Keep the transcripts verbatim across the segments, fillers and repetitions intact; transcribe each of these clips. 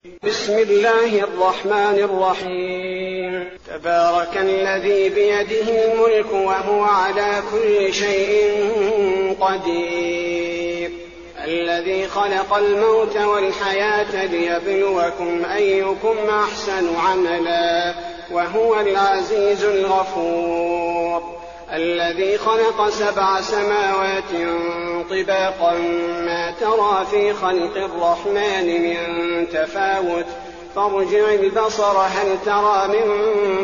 بسم الله الرحمن الرحيم. تبارك الذي بيده الملك وهو على كل شيء قدير، الذي خلق الموت والحياة ليبلوكم أيكم أحسن عملا وهو العزيز الغفور، الذي خلق سبع سماوات طباقا ما ترى في خلق الرحمن من تفاوت فارجع البصر هل ترى من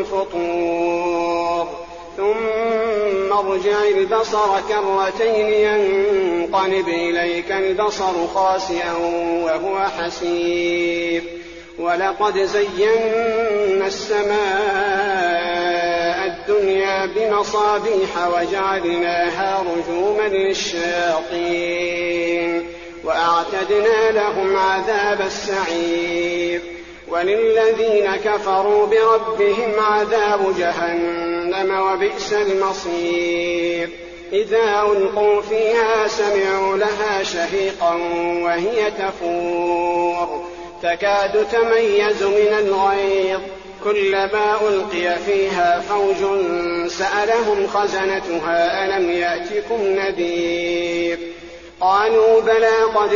فطور ثم ارجع البصر كرتين ينقلب إليك البصر خاسئا وهو حسير، ولقد زينا السماء الدنيا بمصابيح وجعلناها رجوما للشياطين وأعتدنا لهم عذاب السعير، وللذين كفروا بربهم عذاب جهنم وبئس المصير. إذا ألقوا فيها سمعوا لها شهيقا وهي تفور تكاد تميز من الغيظ، كلما ألقي فيها فوج سألهم خزنتها ألم يأتكم نذير، قالوا بلى قد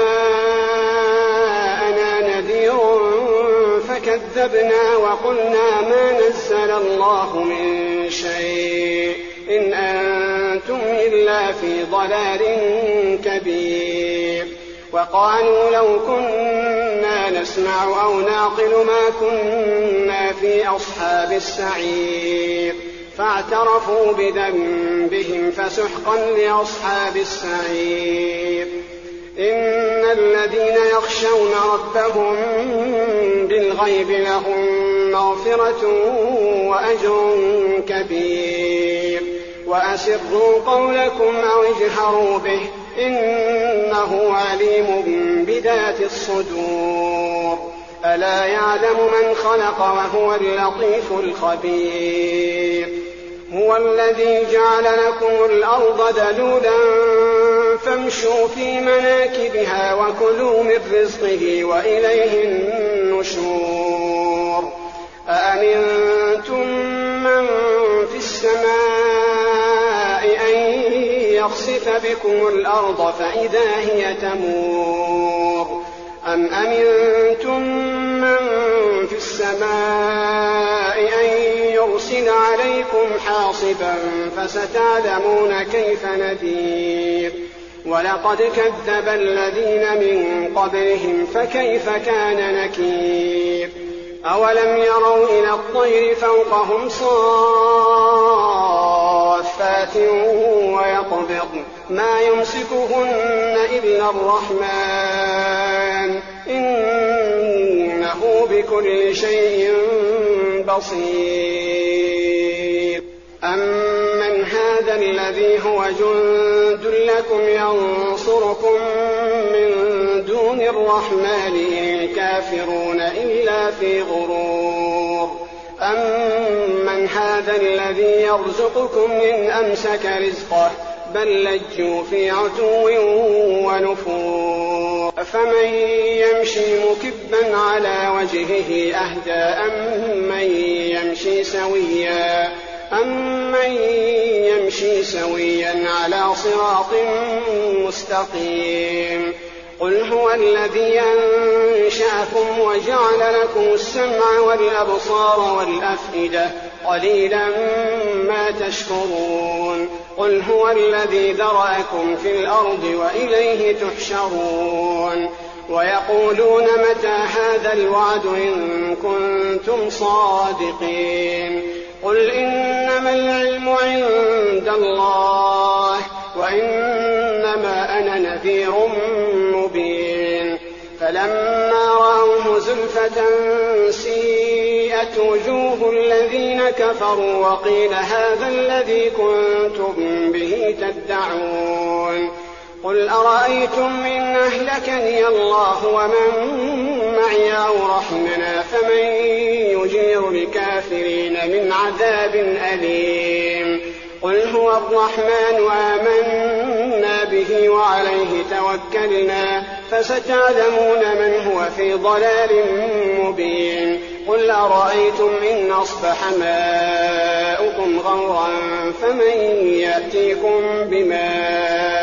جاءنا نذير فكذبنا وقلنا ما نزل الله من شيء إن أنتم إلا في ضلال كبير، وقالوا لو كنا نسمع أو نعقل ما كنا في أصحاب السعير، فاعترفوا بذنبهم فسحقا لأصحاب السعير. إن الذين يخشون ربهم بالغيب لهم مغفرة وأجر كبير، وأسروا قولكم أو اجهروا به إنه عليم بذات الصدور، ألا يعلم من خلق وهو اللطيف الخبير. هو الذي جعل لكم الأرض ذلولا فامشوا في مناكبها وكلوا من رزقه وإليه النشور. أأمنتم من في السماء أن يخسف بكم الأرض فإذا هي تمور، أم أمنتم من في السماء أن يرسل عليكم حاصبا فستعلمون كيف نذير. ولقد كذب الذين من قبلهم فكيف كان نكير. أولم يروا إلى الطير فوقهم صافات ويقبضن ما يمسكهن إلا الرحمن إنه بكل شيء بصير. أمن هذا الذي هو جند لكم ينصركم من دون الرحمن الكافرون إلا في غرور. أمن هذا الذي يرزقكم إن أمسك رزقه بل لجوا في عتو ونفور. أفمن يمشي مكبا على وجهه أهدى أمن يمشي سويا أمن يمشي سويا على صراط مستقيم. قل هو الذي أنشأكم وجعل لكم السمع والأبصار والأفئدة قليلا ما تشكرون. قل هو الذي ذرأكم في الأرض وإليه تحشرون. ويقولون متى هذا الوعد إن كنتم صادقين. قل إنما العلم عند الله وإنما أنا نذير مبين. فلما رأوه زلفة سيئت وجوه الذين كفروا وقيل هذا الذي كنتم به تدعون. قل أرأيتم إن أهلكني الله ومن معي أو رحمنا فمن يجير الكافرين من عذاب أليم. قل هو الرحمن آمنا به وعليه توكلنا فستعلمون من هو في ضلال مبين. قل أرأيتم إن أصبح ماؤكم غورا فمن يأتيكم بماء